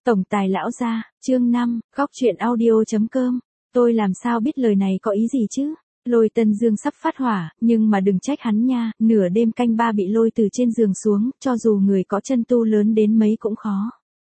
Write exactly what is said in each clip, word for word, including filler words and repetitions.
Tổng tài lão gia, chương năm, góc truyện audio chấm com. Tôi làm sao biết lời này có ý gì chứ? Lôi Tân Dương sắp phát hỏa, nhưng mà đừng trách hắn nha, nửa đêm canh ba bị lôi từ trên giường xuống, cho dù người có chân tu lớn đến mấy cũng khó.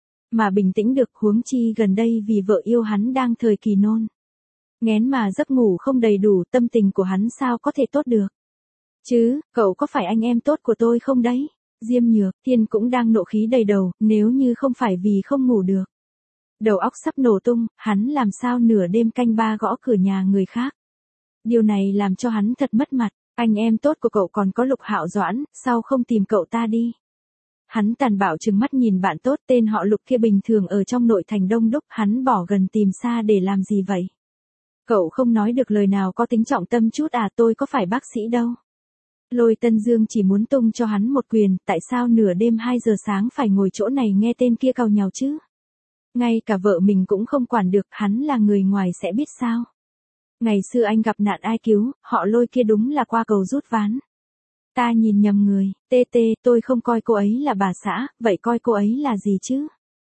Mà bình tĩnh được, huống chi gần đây vì vợ yêu hắn đang thời kỳ nôn. Nghén mà giấc ngủ không đầy đủ, tâm tình của hắn sao có thể tốt được? Chứ, cậu có phải anh em tốt của tôi không đấy? Diêm Nhược Thiên cũng đang nộ khí đầy đầu, nếu như không phải vì không ngủ được. Đầu óc sắp nổ tung, hắn làm sao nửa đêm canh ba gõ cửa nhà người khác. Điều này làm cho hắn thật mất mặt, anh em tốt của cậu còn có Lục Hạo Doãn, sao không tìm cậu ta đi? Hắn tàn bạo trừng mắt nhìn bạn tốt tên họ Lục kia bình thường ở trong nội thành đông đúc, hắn bỏ gần tìm xa để làm gì vậy? Cậu không nói được lời nào có tính trọng tâm chút à, tôi có phải bác sĩ đâu. Lôi Tân Dương chỉ muốn tung cho hắn một quyền, tại sao nửa đêm hai giờ sáng phải ngồi chỗ này nghe tên kia càu nhàu chứ? Ngay cả vợ mình cũng không quản được, hắn là người ngoài sẽ biết sao? Ngày xưa anh gặp nạn ai cứu, họ Lôi kia đúng là qua cầu rút ván. Ta nhìn nhầm người, tê tê, tôi không coi cô ấy là bà xã, vậy coi cô ấy là gì chứ?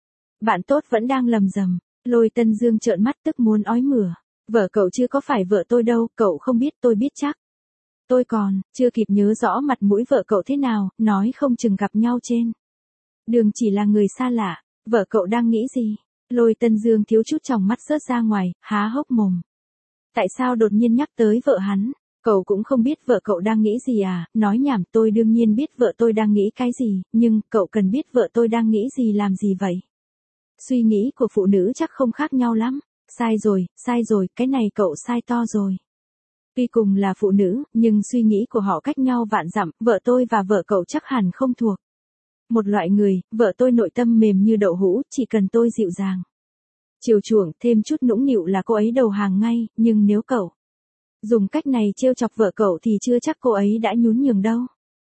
Bạn tốt vẫn đang lầm rầm, Lôi Tân Dương trợn mắt tức muốn ói mửa. Vợ cậu chứ có phải vợ tôi đâu, cậu không biết tôi biết chắc. Tôi còn, chưa kịp nhớ rõ mặt mũi vợ cậu thế nào, nói không chừng gặp nhau trên đường chỉ là người xa lạ, vợ cậu đang nghĩ gì? Lôi Tân Dương thiếu chút tròng mắt rớt ra ngoài, há hốc mồm. Tại sao đột nhiên nhắc tới vợ hắn? Cậu cũng không biết vợ cậu đang nghĩ gì à? Nói nhảm, tôi đương nhiên biết vợ tôi đang nghĩ cái gì, nhưng cậu cần biết vợ tôi đang nghĩ gì làm gì vậy? Suy nghĩ của phụ nữ chắc không khác nhau lắm. Sai rồi, sai rồi, cái này cậu sai to rồi. Tuy cùng là phụ nữ, nhưng suy nghĩ của họ cách nhau vạn dặm, vợ tôi và vợ cậu chắc hẳn không thuộc một loại người, vợ tôi nội tâm mềm như đậu hũ, chỉ cần tôi dịu dàng, chiều chuộng, thêm chút nũng nịu là cô ấy đầu hàng ngay, nhưng nếu cậu dùng cách này trêu chọc vợ cậu thì chưa chắc cô ấy đã nhún nhường đâu.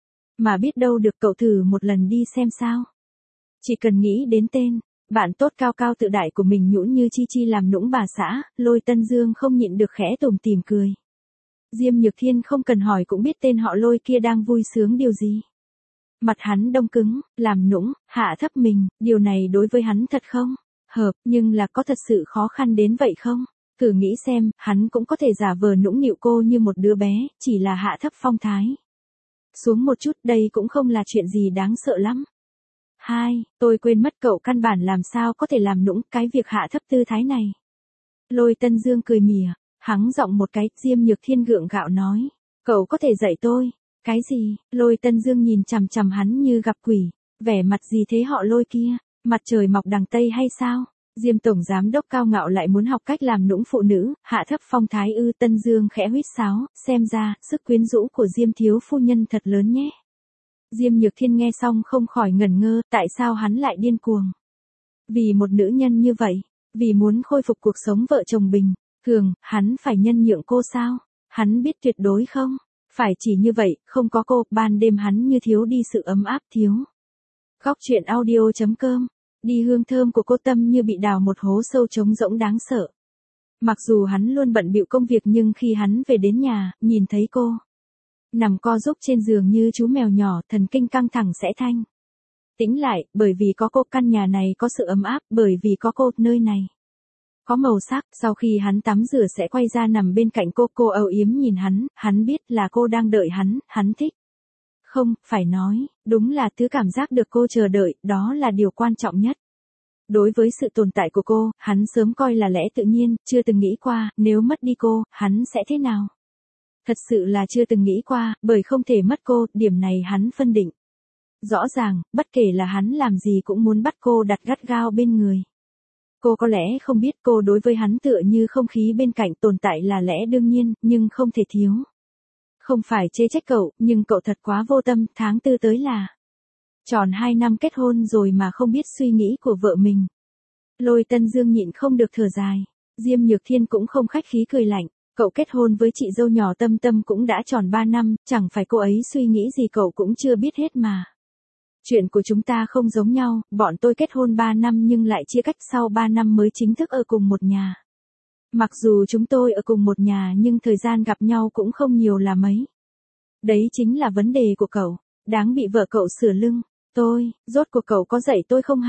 Mà biết đâu được, cậu thử một lần đi xem sao. Chỉ cần nghĩ đến tên bạn tốt cao cao tự đại của mình nhũn như chi chi làm nũng bà xã, Lôi Tân Dương không nhịn được khẽ tủm tỉm cười. Diêm Nhược Thiên không cần hỏi cũng biết tên họ Lôi kia đang vui sướng điều gì. Mặt hắn đông cứng, làm nũng, hạ thấp mình, điều này đối với hắn thật không hợp, nhưng là có thật sự khó khăn đến vậy không? Thử nghĩ xem, hắn cũng có thể giả vờ nũng nịu cô như một đứa bé, chỉ là hạ thấp phong thái xuống một chút, đây cũng không là chuyện gì đáng sợ lắm. Hai, tôi quên mất cậu căn bản làm sao có thể làm nũng cái việc hạ thấp tư thái này. Lôi Tân Dương cười mỉa, hắng giọng một cái, Diêm Nhược Thiên gượng gạo nói, cậu có thể dạy tôi. Cái gì? Lôi Tân Dương nhìn chằm chằm hắn như gặp quỷ, vẻ mặt gì thế họ Lôi kia, mặt trời mọc đằng Tây hay sao? Diêm Tổng Giám Đốc cao ngạo lại muốn học cách làm nũng phụ nữ, hạ thấp phong thái ư? Tân Dương khẽ huýt sáo, xem ra, sức quyến rũ của Diêm thiếu phu nhân thật lớn nhé. Diêm Nhược Thiên nghe xong không khỏi ngẩn ngơ, tại sao hắn lại điên cuồng? Vì một nữ nhân như vậy, vì muốn khôi phục cuộc sống vợ chồng bình thường, hắn phải nhân nhượng cô sao? Hắn biết tuyệt đối không phải chỉ như vậy, không có cô, ban đêm hắn như thiếu đi sự ấm áp, thiếu. Góc truyện audio chấm com, đi hương thơm của cô Tâm như bị đào một hố sâu trống rỗng đáng sợ. Mặc dù hắn luôn bận bịu công việc nhưng khi hắn về đến nhà, nhìn thấy cô nằm co rúc trên giường như chú mèo nhỏ, thần kinh căng thẳng sẽ thanh tĩnh lại, bởi vì có cô, căn nhà này có sự ấm áp, bởi vì có cô, nơi này có màu sắc. Sau khi hắn tắm rửa sẽ quay ra nằm bên cạnh cô, cô âu yếm nhìn hắn, hắn biết là cô đang đợi hắn, hắn thích. Không, phải nói, đúng là thứ cảm giác được cô chờ đợi, đó là điều quan trọng nhất. Đối với sự tồn tại của cô, hắn sớm coi là lẽ tự nhiên, chưa từng nghĩ qua, nếu mất đi cô, hắn sẽ thế nào. Thật sự là chưa từng nghĩ qua, bởi không thể mất cô, điểm này hắn phân định. Rõ ràng, bất kể là hắn làm gì cũng muốn bắt cô đặt gắt gao bên người. Cô có lẽ không biết cô đối với hắn tựa như không khí bên cạnh, tồn tại là lẽ đương nhiên, nhưng không thể thiếu. Không phải chê trách cậu, nhưng cậu thật quá vô tâm, tháng tư tới là tròn hai năm kết hôn rồi mà không biết suy nghĩ của vợ mình. Lôi Tân Dương nhịn không được thở dài. Diêm Nhược Thiên cũng không khách khí cười lạnh, cậu kết hôn với chị dâu nhỏ Tâm Tâm cũng đã tròn ba năm, chẳng phải cô ấy suy nghĩ gì cậu cũng chưa biết hết mà. Chuyện của chúng ta không giống nhau, bọn tôi kết hôn ba năm nhưng lại chia cách sau ba năm mới chính thức ở cùng một nhà. Mặc dù chúng tôi ở cùng một nhà nhưng thời gian gặp nhau cũng không nhiều là mấy. Đấy chính là vấn đề của cậu, đáng bị vợ cậu sửa lưng. Tôi, rốt cuộc cậu có dạy tôi không hả?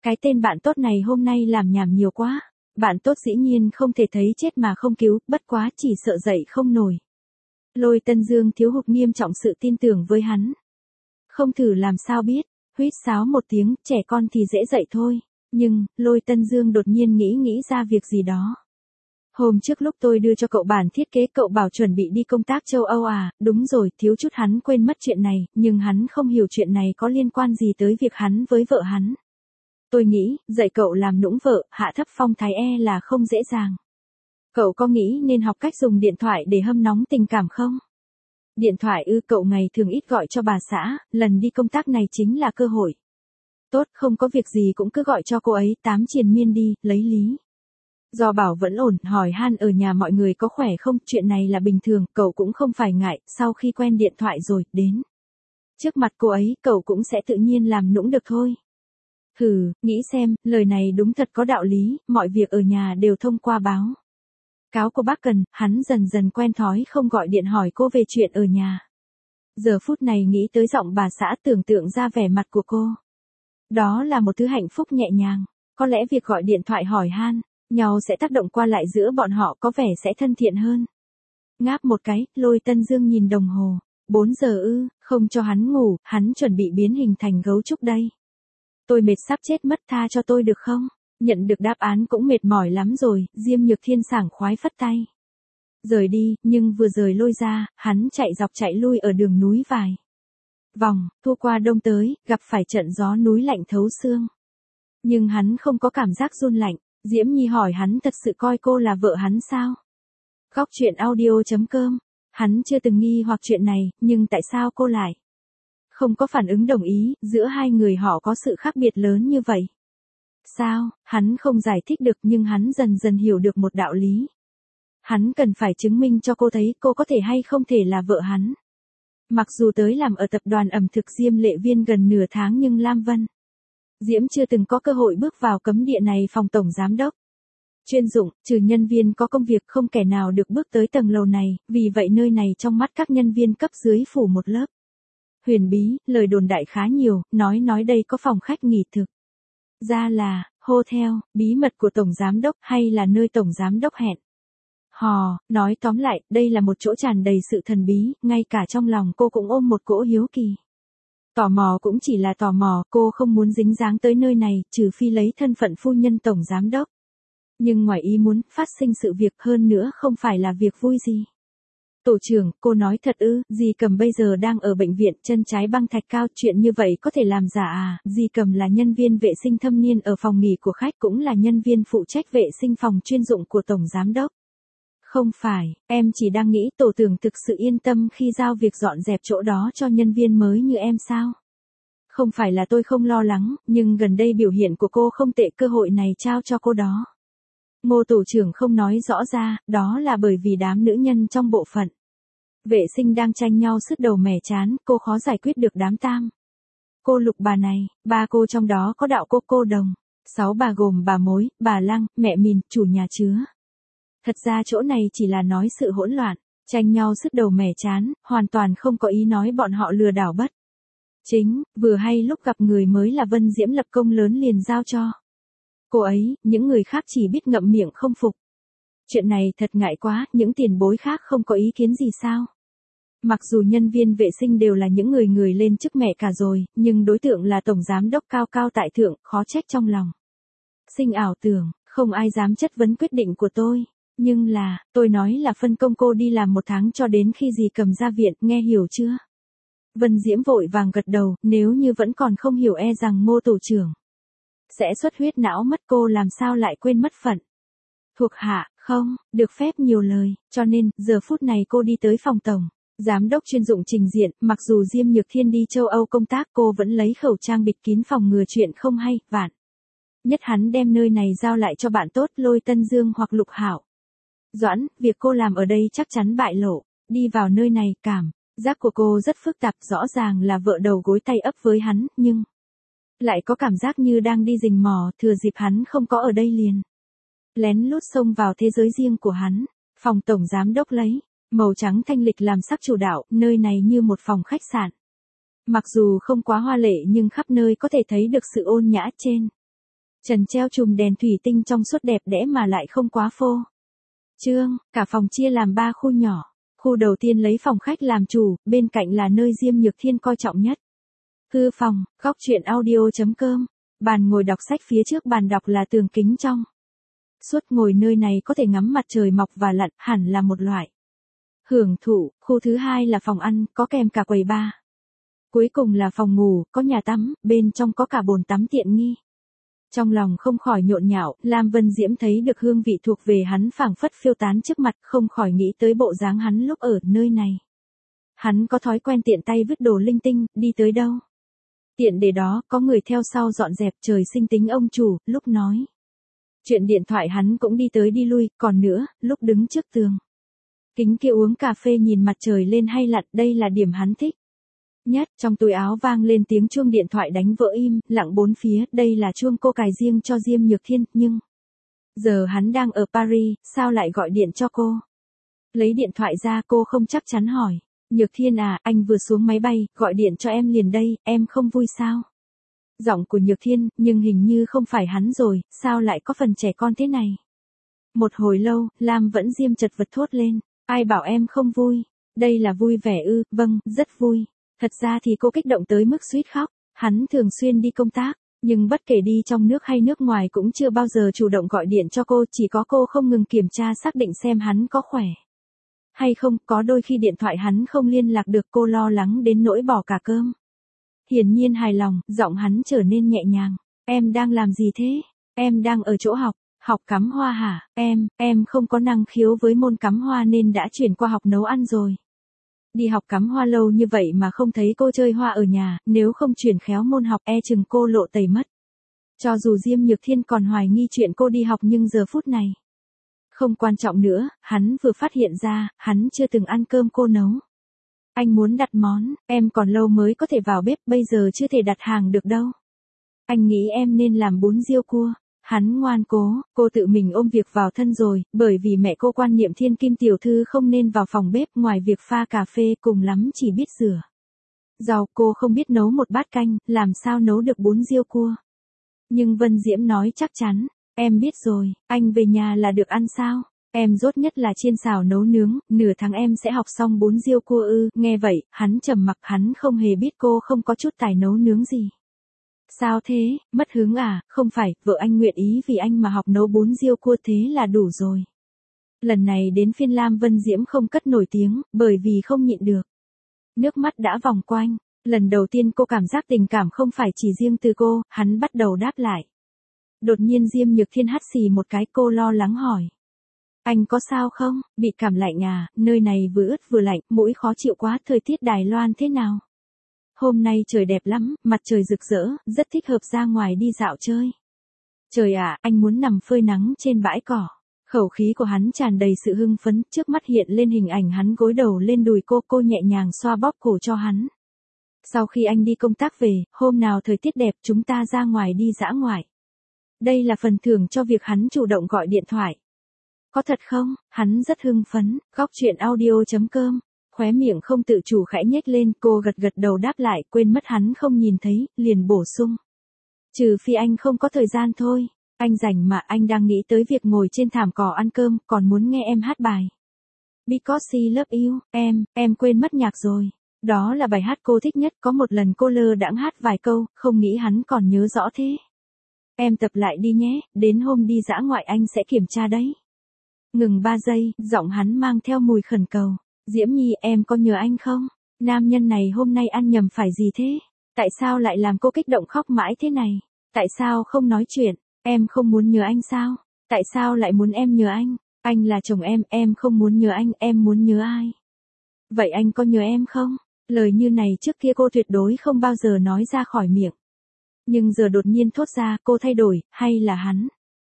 Cái tên bạn tốt này hôm nay làm nhảm nhiều quá. Bạn tốt dĩ nhiên không thể thấy chết mà không cứu, bất quá chỉ sợ dậy không nổi. Lôi Tân Dương thiếu hụt nghiêm trọng sự tin tưởng với hắn. Không thử làm sao biết, huýt sáo một tiếng, trẻ con thì dễ dậy thôi. Nhưng, Lôi Tân Dương đột nhiên nghĩ nghĩ ra việc gì đó. Hôm trước lúc tôi đưa cho cậu bản thiết kế cậu bảo chuẩn bị đi công tác châu Âu à, đúng rồi, thiếu chút hắn quên mất chuyện này, nhưng hắn không hiểu chuyện này có liên quan gì tới việc hắn với vợ hắn. Tôi nghĩ, dạy cậu làm nũng vợ, hạ thấp phong thái e là không dễ dàng. Cậu có nghĩ nên học cách dùng điện thoại để hâm nóng tình cảm không? Điện thoại ư, cậu ngày thường ít gọi cho bà xã, lần đi công tác này chính là cơ hội. Tốt, không có việc gì cũng cứ gọi cho cô ấy, tám triền miên đi, lấy lý. Do bảo vẫn ổn, hỏi han ở nhà mọi người có khỏe không, chuyện này là bình thường, cậu cũng không phải ngại, sau khi quen điện thoại rồi, đến. Trước mặt cô ấy, cậu cũng sẽ tự nhiên làm nũng được thôi. Hừ, nghĩ xem, lời này đúng thật có đạo lý, mọi việc ở nhà đều thông qua báo. Cáo của bác Cần, hắn dần dần quen thói không gọi điện hỏi cô về chuyện ở nhà. Giờ phút này nghĩ tới giọng bà xã tưởng tượng ra vẻ mặt của cô. Đó là một thứ hạnh phúc nhẹ nhàng, có lẽ việc gọi điện thoại hỏi han nhau sẽ tác động qua lại giữa bọn họ có vẻ sẽ thân thiện hơn. Ngáp một cái, Lôi Tân Dương nhìn đồng hồ. bốn giờ ư, không cho hắn ngủ, hắn chuẩn bị biến hình thành gấu trúc đây. Tôi mệt sắp chết mất, tha cho tôi được không? Nhận được đáp án cũng mệt mỏi lắm rồi, Diêm Nhược Thiên sảng khoái phất tay. Rời đi, nhưng vừa rời Lôi ra, hắn chạy dọc chạy lui ở đường núi vài vòng, thu qua đông tới, gặp phải trận gió núi lạnh thấu xương. Nhưng hắn không có cảm giác run lạnh. Diễm Nhi hỏi hắn thật sự coi cô là vợ hắn sao? Góc truyện audio chấm com. Hắn chưa từng nghi hoặc chuyện này, nhưng tại sao cô lại không có phản ứng đồng ý, giữa hai người họ có sự khác biệt lớn như vậy? Sao, hắn không giải thích được nhưng hắn dần dần hiểu được một đạo lý. Hắn cần phải chứng minh cho cô thấy cô có thể hay không thể là vợ hắn. Mặc dù tới làm ở tập đoàn ẩm thực Diêm Lệ Viên gần nửa tháng nhưng Lam Vân Diễm chưa từng có cơ hội bước vào cấm địa này phòng tổng giám đốc. Chuyên dụng, trừ nhân viên có công việc không kẻ nào được bước tới tầng lầu này, vì vậy nơi này trong mắt các nhân viên cấp dưới phủ một lớp huyền bí, lời đồn đại khá nhiều, nói nói đây có phòng khách nghỉ thực. Ra là, hotel, bí mật của tổng giám đốc hay là nơi tổng giám đốc hẹn. Hò, nói tóm lại, đây là một chỗ tràn đầy sự thần bí, ngay cả trong lòng cô cũng ôm một cỗ hiếu kỳ. Tò mò cũng chỉ là tò mò, cô không muốn dính dáng tới nơi này, trừ phi lấy thân phận phu nhân tổng giám đốc. Nhưng ngoài ý muốn, phát sinh sự việc hơn nữa không phải là việc vui gì. Tổ trưởng, cô nói thật ư, dì Cầm bây giờ đang ở bệnh viện, chân trái băng thạch cao, chuyện như vậy có thể làm giả à? Dì Cầm là nhân viên vệ sinh thâm niên ở phòng nghỉ của khách, cũng là nhân viên phụ trách vệ sinh phòng chuyên dụng của tổng giám đốc. Không phải, em chỉ đang nghĩ tổ tưởng thực sự yên tâm khi giao việc dọn dẹp chỗ đó cho nhân viên mới như em sao? Không phải là tôi không lo lắng, nhưng gần đây biểu hiện của cô không tệ, cơ hội này trao cho cô đó. Ngô tổ trưởng không nói rõ ra, đó là bởi vì đám nữ nhân trong bộ phận vệ sinh đang tranh nhau sứt đầu mẻ chán, cô khó giải quyết được đám tam cô lục bà này, ba cô trong đó có đạo cô cô đồng, sáu bà gồm bà mối, bà lăng, mẹ mìn, chủ nhà chứa. Thật ra chỗ này chỉ là nói sự hỗn loạn, tranh nhau sứt đầu mẻ chán, hoàn toàn không có ý nói bọn họ lừa đảo bất chính, vừa hay lúc gặp người mới là Vân Diễm lập công lớn liền giao cho cô ấy, những người khác chỉ biết ngậm miệng không phục. Chuyện này thật ngại quá, những tiền bối khác không có ý kiến gì sao? Mặc dù nhân viên vệ sinh đều là những người người lên chức mẹ cả rồi, nhưng đối tượng là tổng giám đốc cao cao tại thượng, khó trách trong lòng sinh ảo tưởng, không ai dám chất vấn quyết định của tôi. Nhưng là, tôi nói là phân công cô đi làm một tháng cho đến khi dì Cầm ra viện, nghe hiểu chưa? Vân Diễm vội vàng gật đầu, nếu như vẫn còn không hiểu e rằng Ngô tổ trưởng sẽ xuất huyết não mất, cô làm sao lại quên mất phận thuộc hạ, không, được phép nhiều lời, cho nên, giờ phút này cô đi tới phòng tổng giám đốc chuyên dụng trình diện, mặc dù Diêm Nhược Thiên đi châu Âu công tác cô vẫn lấy khẩu trang bịt kín phòng ngừa chuyện không hay, vạn nhất hắn đem nơi này giao lại cho bạn tốt Lôi Tân Dương hoặc Lục Hạo. Doãn, việc cô làm ở đây chắc chắn bại lộ, đi vào nơi này, cảm giác của cô rất phức tạp, rõ ràng là vợ đầu gối tay ấp với hắn, nhưng lại có cảm giác như đang đi rình mò, thừa dịp hắn không có ở đây liền lén lút xông vào thế giới riêng của hắn. Phòng tổng giám đốc lấy màu trắng thanh lịch làm sắc chủ đạo, nơi này như một phòng khách sạn. Mặc dù không quá hoa lệ nhưng khắp nơi có thể thấy được sự ôn nhã trên Trần treo chùm đèn thủy tinh trong suốt đẹp đẽ mà lại không quá phô. Trương, cả phòng chia làm ba khu nhỏ. Khu đầu tiên lấy phòng khách làm chủ, bên cạnh là nơi Diêm Nhược Thiên coi trọng nhất. Thư phòng, góc truyện audio.com. Bàn ngồi đọc sách phía trước bàn đọc là tường kính trong. Suốt ngồi nơi này có thể ngắm mặt trời mọc và lặn, hẳn là một loại hưởng thụ. Khu thứ hai là phòng ăn, có kèm cả quầy bar. Cuối cùng là phòng ngủ, có nhà tắm, bên trong có cả bồn tắm tiện nghi. Trong lòng không khỏi nhộn nhạo, Lam Vân Diễm thấy được hương vị thuộc về hắn phảng phất phiêu tán trước mặt, không khỏi nghĩ tới bộ dáng hắn lúc ở nơi này. Hắn có thói quen tiện tay vứt đồ linh tinh, đi tới đâu tiện để đó, có người theo sau dọn dẹp, trời sinh tính ông chủ, lúc nói chuyện điện thoại hắn cũng đi tới đi lui, còn nữa, lúc đứng trước tường kính kia uống cà phê nhìn mặt trời lên hay lặn, đây là điểm hắn thích nhất. Trong túi áo vang lên tiếng chuông điện thoại đánh vỡ im lặng bốn phía, đây là chuông cô cài riêng cho Diêm Nhược Thiên, nhưng giờ hắn đang ở Paris, sao lại gọi điện cho cô? Lấy điện thoại ra, cô không chắc chắn hỏi, Nhược Thiên à, anh vừa xuống máy bay, gọi điện cho em liền đây, em không vui sao? Giọng của Nhược Thiên, nhưng hình như không phải hắn rồi, sao lại có phần trẻ con thế này? Một hồi lâu, Lam vẫn Diêm chật vật thốt lên, ai bảo em không vui? Đây là vui vẻ ư? Vâng, rất vui. Thật ra thì cô kích động tới mức suýt khóc. Hắn thường xuyên đi công tác, nhưng bất kể đi trong nước hay nước ngoài cũng chưa bao giờ chủ động gọi điện cho cô, chỉ có cô không ngừng kiểm tra xác định xem hắn có khỏe hay không, có đôi khi điện thoại hắn không liên lạc được, cô lo lắng đến nỗi bỏ cả cơm. Hiển nhiên hài lòng, giọng hắn trở nên nhẹ nhàng. Em đang làm gì thế? Em đang ở chỗ học, học cắm hoa hả? Em, em không có năng khiếu với môn cắm hoa nên đã chuyển qua học nấu ăn rồi. Đi học cắm hoa lâu như vậy mà không thấy cô chơi hoa ở nhà, nếu không chuyển khéo môn học e chừng cô lộ tẩy mất. Cho dù Diêm Nhược Thiên còn hoài nghi chuyện cô đi học nhưng giờ phút này không quan trọng nữa, hắn vừa phát hiện ra, hắn chưa từng ăn cơm cô nấu. Anh muốn đặt món, em còn lâu mới có thể vào bếp, bây giờ chưa thể đặt hàng được đâu. Anh nghĩ em nên làm bún riêu cua. Hắn ngoan cố, cô tự mình ôm việc vào thân rồi, bởi vì mẹ cô quan niệm Thiên Kim tiểu thư không nên vào phòng bếp, ngoài việc pha cà phê cùng lắm chỉ biết rửa rau, cô không biết nấu một bát canh, làm sao nấu được bún riêu cua. Nhưng Vân Diễm nói chắc chắn, em biết rồi, anh về nhà là được ăn sao? Em dốt nhất là chiên xào nấu nướng, nửa tháng em sẽ học xong bún riêu cua ư? Nghe vậy, hắn trầm mặc, hắn không hề biết cô không có chút tài nấu nướng gì. Sao thế, mất hứng à? Không phải, vợ anh nguyện ý vì anh mà học nấu bún riêu cua, thế là đủ rồi. Lần này đến phiên Lam Vân Diễm không cất nổi tiếng, bởi vì không nhịn được. Nước mắt đã vòng quanh, lần đầu tiên cô cảm giác tình cảm không phải chỉ riêng từ cô, hắn bắt đầu đáp lại. Đột nhiên Diêm Nhược Thiên hắt xì một cái, cô lo lắng hỏi. Anh có sao không? Bị cảm lạnh à? Nơi này vừa ướt vừa lạnh, mũi khó chịu quá. Thời tiết Đài Loan thế nào? Hôm nay trời đẹp lắm, mặt trời rực rỡ, rất thích hợp ra ngoài đi dạo chơi. Trời ạ, anh muốn nằm phơi nắng trên bãi cỏ. Khẩu khí của hắn tràn đầy sự hưng phấn, trước mắt hiện lên hình ảnh hắn gối đầu lên đùi cô, cô nhẹ nhàng xoa bóp cổ cho hắn. Sau khi anh đi công tác về, hôm nào thời tiết đẹp chúng ta ra ngoài đi dã ngoại. Đây là phần thưởng cho việc hắn chủ động gọi điện thoại. Có thật không? Hắn rất hưng phấn. Góc truyện audio.com. Khóe miệng không tự chủ khẽ nhếch lên, cô gật gật đầu đáp lại, quên mất hắn không nhìn thấy, liền bổ sung. Trừ phi anh không có thời gian thôi. Anh rảnh mà, anh đang nghĩ tới việc ngồi trên thảm cỏ ăn cơm, còn muốn nghe em hát bài Because I Love You. Em, em quên mất nhạc rồi. Đó là bài hát cô thích nhất, có một lần cô lơ đãng hát vài câu, không nghĩ hắn còn nhớ rõ thế. Em tập lại đi nhé, đến hôm đi dã ngoại anh sẽ kiểm tra đấy. Ngừng ba giây, giọng hắn mang theo mùi khẩn cầu. Diễm Nhi, em có nhớ anh không? Nam nhân này hôm nay ăn nhầm phải gì thế? Tại sao lại làm cô kích động khóc mãi thế này? Tại sao không nói chuyện? Em không muốn nhớ anh sao? Tại sao lại muốn em nhớ anh? Anh là chồng em, em không muốn nhớ anh, em muốn nhớ ai? Vậy anh có nhớ em không? Lời như này trước kia cô tuyệt đối không bao giờ nói ra khỏi miệng. Nhưng giờ đột nhiên thốt ra, cô thay đổi, hay là hắn?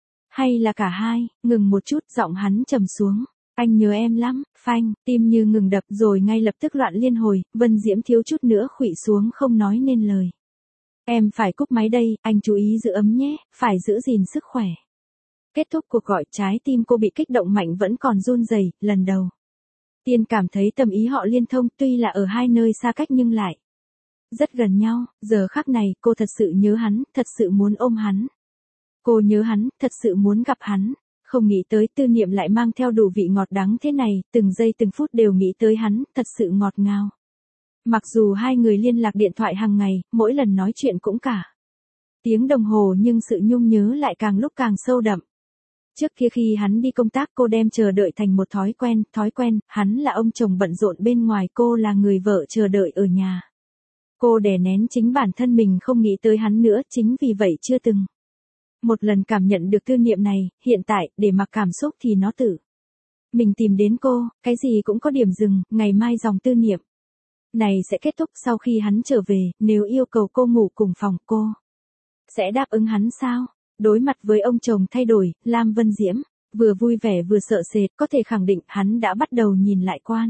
Hay là cả hai? Ngừng một chút, giọng hắn trầm xuống. Anh nhớ em lắm. Phanh, tim như ngừng đập rồi ngay lập tức loạn liên hồi, Vân Diễm thiếu chút nữa khuỵu xuống không nói nên lời. Em phải cúp máy đây, anh chú ý giữ ấm nhé, phải giữ gìn sức khỏe. Kết thúc cuộc gọi, trái tim cô bị kích động mạnh vẫn còn run rẩy. Lần đầu tiên cảm thấy tâm ý họ liên thông, tuy là ở hai nơi xa cách nhưng lại rất gần nhau. Giờ khắc này, cô thật sự nhớ hắn, thật sự muốn ôm hắn. Cô nhớ hắn, thật sự muốn gặp hắn. Không nghĩ tới Tư Niệm lại mang theo đủ vị ngọt đắng thế này, từng giây từng phút đều nghĩ tới hắn, thật sự ngọt ngào. Mặc dù hai người liên lạc điện thoại hàng ngày, mỗi lần nói chuyện cũng cả tiếng đồng hồ nhưng sự nhung nhớ lại càng lúc càng sâu đậm. Trước kia khi hắn đi công tác cô đem chờ đợi thành một thói quen, thói quen, hắn là ông chồng bận rộn bên ngoài, cô là người vợ chờ đợi ở nhà. Cô đè nén chính bản thân mình không nghĩ tới hắn nữa, chính vì vậy chưa từng một lần cảm nhận được tư niệm này, hiện tại, để mặc cảm xúc thì nó tự mình tìm đến cô, cái gì cũng có điểm dừng, ngày mai dòng tư niệm này sẽ kết thúc sau khi hắn trở về, nếu yêu cầu cô ngủ cùng phòng cô sẽ đáp ứng hắn sao? Đối mặt với ông chồng thay đổi, Lam Vân Diễm vừa vui vẻ vừa sợ sệt, có thể khẳng định hắn đã bắt đầu nhìn lại quan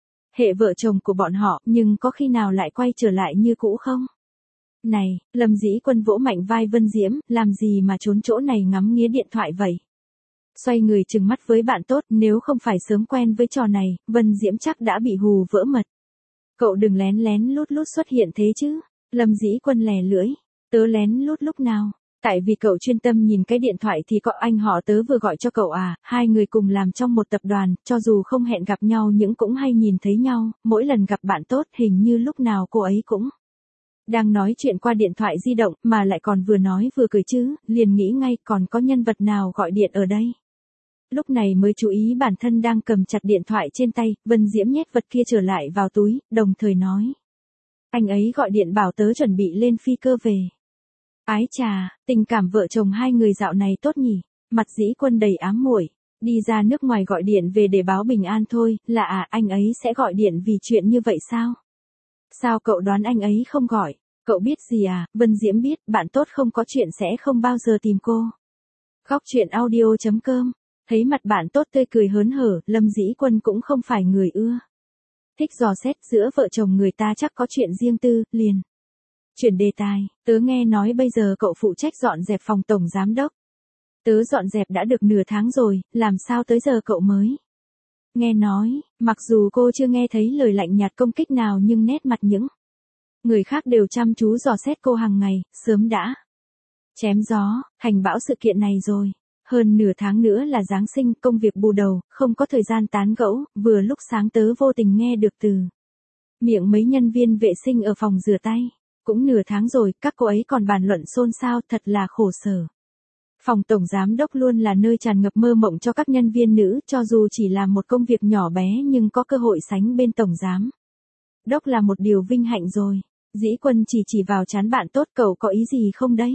hệ vợ chồng của bọn họ, nhưng có khi nào lại quay trở lại như cũ không? Này, Lâm Dĩ Quân vỗ mạnh vai Vân Diễm, làm gì mà trốn chỗ này ngắm nghía điện thoại vậy? Xoay người trừng mắt với bạn tốt, nếu không phải sớm quen với trò này, Vân Diễm chắc đã bị hù vỡ mật. Cậu đừng lén lén lút lút xuất hiện thế chứ. Lâm Dĩ Quân lè lưỡi, tớ lén lút lúc nào? Tại vì cậu chuyên tâm nhìn cái điện thoại thì có anh họ tớ vừa gọi cho cậu à, hai người cùng làm trong một tập đoàn, cho dù không hẹn gặp nhau nhưng cũng hay nhìn thấy nhau, mỗi lần gặp bạn tốt hình như lúc nào cô ấy cũng đang nói chuyện qua điện thoại di động, mà lại còn vừa nói vừa cười chứ, liền nghĩ ngay còn có nhân vật nào gọi điện ở đây. Lúc này mới chú ý bản thân đang cầm chặt điện thoại trên tay, Vân Diễm nhét vật kia trở lại vào túi, đồng thời nói. Anh ấy gọi điện bảo tớ chuẩn bị lên phi cơ về. Ái chà, tình cảm vợ chồng hai người dạo này tốt nhỉ, mặt Dĩ Quân đầy ám muội, đi ra nước ngoài gọi điện về để báo bình an thôi, là à anh ấy sẽ gọi điện vì chuyện như vậy sao? Sao cậu đoán anh ấy không gọi? Cậu biết gì à? Vân Diễm biết, bạn tốt không có chuyện sẽ không bao giờ tìm cô. Góc chuyện audio chấm com. Thấy mặt bạn tốt tươi cười hớn hở, Lâm Dĩ Quân cũng không phải người ưa thích dò xét, giữa vợ chồng người ta chắc có chuyện riêng tư, liền chuyển đề tài, tớ nghe nói bây giờ cậu phụ trách dọn dẹp phòng tổng giám đốc. Tớ dọn dẹp đã được nửa tháng rồi, làm sao tới giờ cậu mới nghe nói? Mặc dù cô chưa nghe thấy lời lạnh nhạt công kích nào nhưng nét mặt những người khác đều chăm chú dò xét cô hàng ngày, sớm đã chém gió, hành bão sự kiện này rồi. Hơn nửa tháng nữa là Giáng sinh, công việc bù đầu, không có thời gian tán gẫu, vừa lúc sáng tớ vô tình nghe được từ miệng mấy nhân viên vệ sinh ở phòng rửa tay. Cũng nửa tháng rồi, các cô ấy còn bàn luận xôn xao, thật là khổ sở. Phòng tổng giám đốc luôn là nơi tràn ngập mơ mộng cho các nhân viên nữ, cho dù chỉ là một công việc nhỏ bé nhưng có cơ hội sánh bên tổng giám đốc là một điều vinh hạnh rồi. Dĩ Quân chỉ chỉ vào trán bạn tốt, cậu có ý gì không đấy?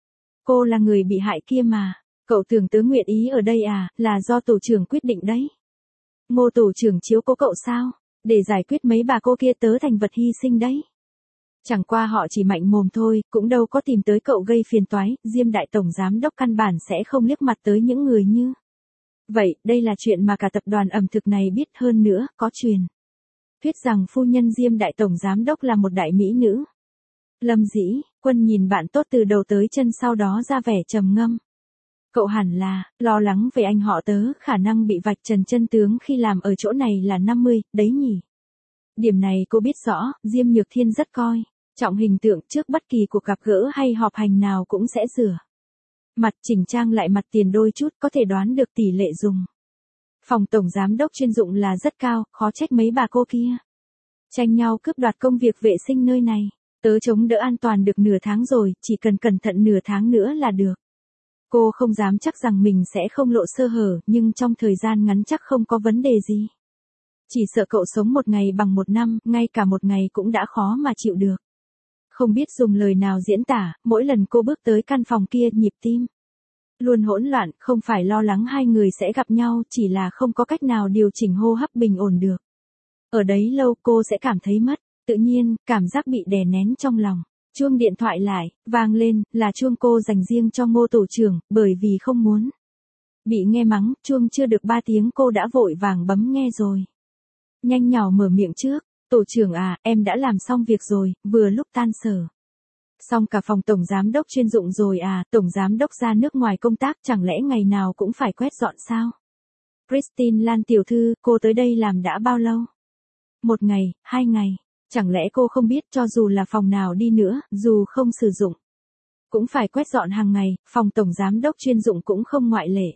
Cô là người bị hại kia mà. Cậu tưởng tớ nguyện ý ở đây à, là do tổ trưởng quyết định đấy. Ngô tổ trưởng chiếu cố cậu sao? Để giải quyết mấy bà cô kia tớ thành vật hy sinh đấy. Chẳng qua họ chỉ mạnh mồm thôi, cũng đâu có tìm tới cậu gây phiền toái, Diêm đại tổng giám đốc căn bản sẽ không liếc mặt tới những người như vậy, đây là chuyện mà cả tập đoàn ẩm thực này biết, hơn nữa, có truyền thuyết rằng phu nhân Diêm đại tổng giám đốc là một đại mỹ nữ. Lâm Dĩ Quân nhìn bạn tốt từ đầu tới chân, sau đó ra vẻ trầm ngâm. Cậu hẳn là lo lắng về anh họ tớ, khả năng bị vạch trần chân tướng khi làm ở chỗ này là năm mươi, đấy nhỉ. Điểm này cô biết rõ, Diêm Nhược Thiên rất coi trọng hình tượng, trước bất kỳ cuộc gặp gỡ hay họp hành nào cũng sẽ rửa mặt chỉnh trang lại mặt tiền đôi chút, có thể đoán được tỷ lệ dùng phòng tổng giám đốc chuyên dụng là rất cao, khó trách mấy bà cô kia tranh nhau cướp đoạt công việc vệ sinh nơi này. Tớ chống đỡ an toàn được nửa tháng rồi, chỉ cần cẩn thận nửa tháng nữa là được. Cô không dám chắc rằng mình sẽ không lộ sơ hở, nhưng trong thời gian ngắn chắc không có vấn đề gì. Chỉ sợ cậu sống một ngày bằng một năm, ngay cả một ngày cũng đã khó mà chịu được. Không biết dùng lời nào diễn tả, mỗi lần cô bước tới căn phòng kia, nhịp tim luôn hỗn loạn, không phải lo lắng hai người sẽ gặp nhau, chỉ là không có cách nào điều chỉnh hô hấp bình ổn được. Ở đấy lâu cô sẽ cảm thấy mất tự nhiên, cảm giác bị đè nén trong lòng. Chuông điện thoại lại, vang lên, là chuông cô dành riêng cho Ngô tổ trưởng, bởi vì không muốn bị nghe mắng, chuông chưa được ba tiếng cô đã vội vàng bấm nghe rồi. Nhanh nhỏ mở miệng trước, tổ trưởng à, em đã làm xong việc rồi, vừa lúc tan sở. Xong cả phòng tổng giám đốc chuyên dụng rồi à, tổng giám đốc ra nước ngoài công tác chẳng lẽ ngày nào cũng phải quét dọn sao? Christine Lan tiểu thư, cô tới đây làm đã bao lâu? Một ngày, hai ngày. Chẳng lẽ cô không biết cho dù là phòng nào đi nữa, dù không sử dụng Cũng phải quét dọn hàng ngày, phòng tổng giám đốc chuyên dụng cũng không ngoại lệ.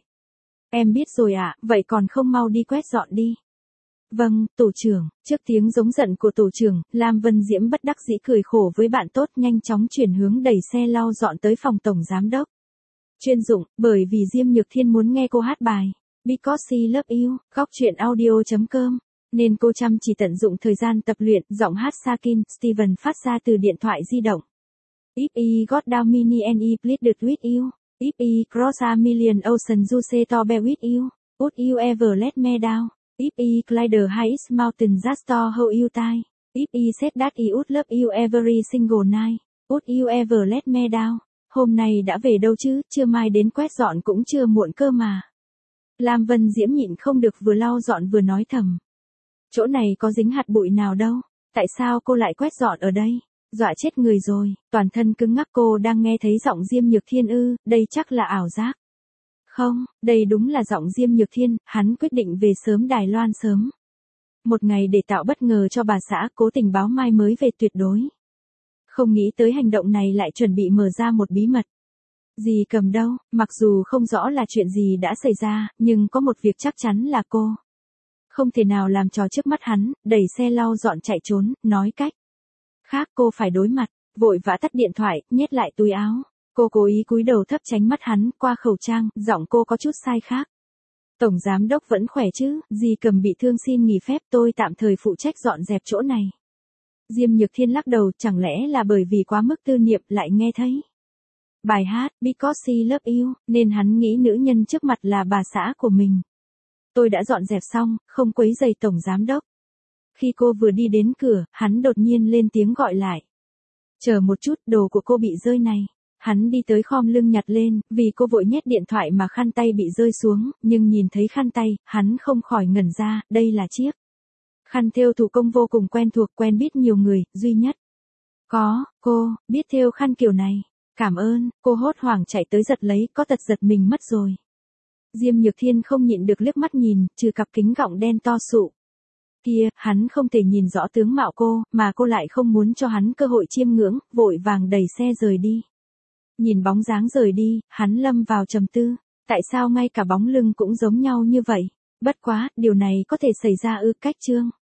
Em biết rồi ạ, vậy còn không mau đi quét dọn đi. Vâng, tổ trưởng. Trước tiếng giống giận của tổ trưởng, Lam Vân Diễm bất đắc dĩ cười khổ với bạn tốt, nhanh chóng chuyển hướng đẩy xe lau dọn tới phòng tổng giám đốc. Chuyên dụng, bởi vì Diêm Nhược Thiên muốn nghe cô hát bài Because She Love You, góc truyện audio chấm com, nên cô chăm chỉ tận dụng thời gian tập luyện. Giọng hát Sakin, Steven phát ra từ điện thoại di động. If I got down mini and I pleaded with you, if I cross a million oceans you say to bear with you, would you ever let me down? If I climb the highest mountain just to hold you tight, if I said that I would love you every single night, would you ever let me down? Hôm nay đã về đâu chứ, chưa mai đến quét dọn cũng chưa muộn cơ mà. Lam Vân Diễm nhịn không được, vừa lau dọn vừa nói thầm. Chỗ này có dính hạt bụi nào đâu, tại sao cô lại quét dọn ở đây? Dọa chết người rồi, toàn thân cứng ngắc. Cô đang nghe thấy giọng Diêm Nhược Thiên ư? Đây chắc là ảo giác. Không, đây đúng là giọng Diêm Nhược Thiên, hắn quyết định về sớm Đài Loan sớm. Một ngày để tạo bất ngờ cho bà xã, cố tình báo mai mới về tuyệt đối. Không nghĩ tới hành động này lại chuẩn bị mở ra một bí mật. Dì Cầm đâu, mặc dù không rõ là chuyện gì đã xảy ra, nhưng có một việc chắc chắn là cô không thể nào làm trò trước mắt hắn, đẩy xe lau dọn chạy trốn, nói cách khác cô phải đối mặt. Vội vã tắt điện thoại, nhét lại túi áo. Cô cố ý cúi đầu thấp tránh mắt hắn, qua khẩu trang, giọng cô có chút sai khác. Tổng giám đốc vẫn khỏe chứ? Dì Cầm bị thương xin nghỉ phép, tôi tạm thời phụ trách dọn dẹp chỗ này. Diêm Nhược Thiên lắc đầu, chẳng lẽ là bởi vì quá mức tư niệm lại nghe thấy bài hát Because She Love You, nên hắn nghĩ nữ nhân trước mặt là bà xã của mình. Tôi đã dọn dẹp xong, không quấy rầy tổng giám đốc. Khi cô vừa đi đến cửa, hắn đột nhiên lên tiếng gọi lại. Chờ một chút, đồ của cô bị rơi này. Hắn đi tới khom lưng nhặt lên, vì cô vội nhét điện thoại mà khăn tay bị rơi xuống, nhưng nhìn thấy khăn tay, hắn không khỏi ngẩn ra, đây là chiếc khăn thêu thủ công vô cùng quen thuộc, quen biết nhiều người, duy nhất có cô biết thêu khăn kiểu này. Cảm ơn. Cô hốt hoảng chạy tới giật lấy, có tật giật mình mất rồi. Diêm Nhược Thiên không nhịn được liếc mắt nhìn, trừ cặp kính gọng đen to sụ kia, hắn không thể nhìn rõ tướng mạo cô, mà cô lại không muốn cho hắn cơ hội chiêm ngưỡng, vội vàng đẩy xe rời đi. Nhìn bóng dáng rời đi, hắn lâm vào trầm tư, tại sao ngay cả bóng lưng cũng giống nhau như vậy? Bất quá, điều này có thể xảy ra ư? Cách chương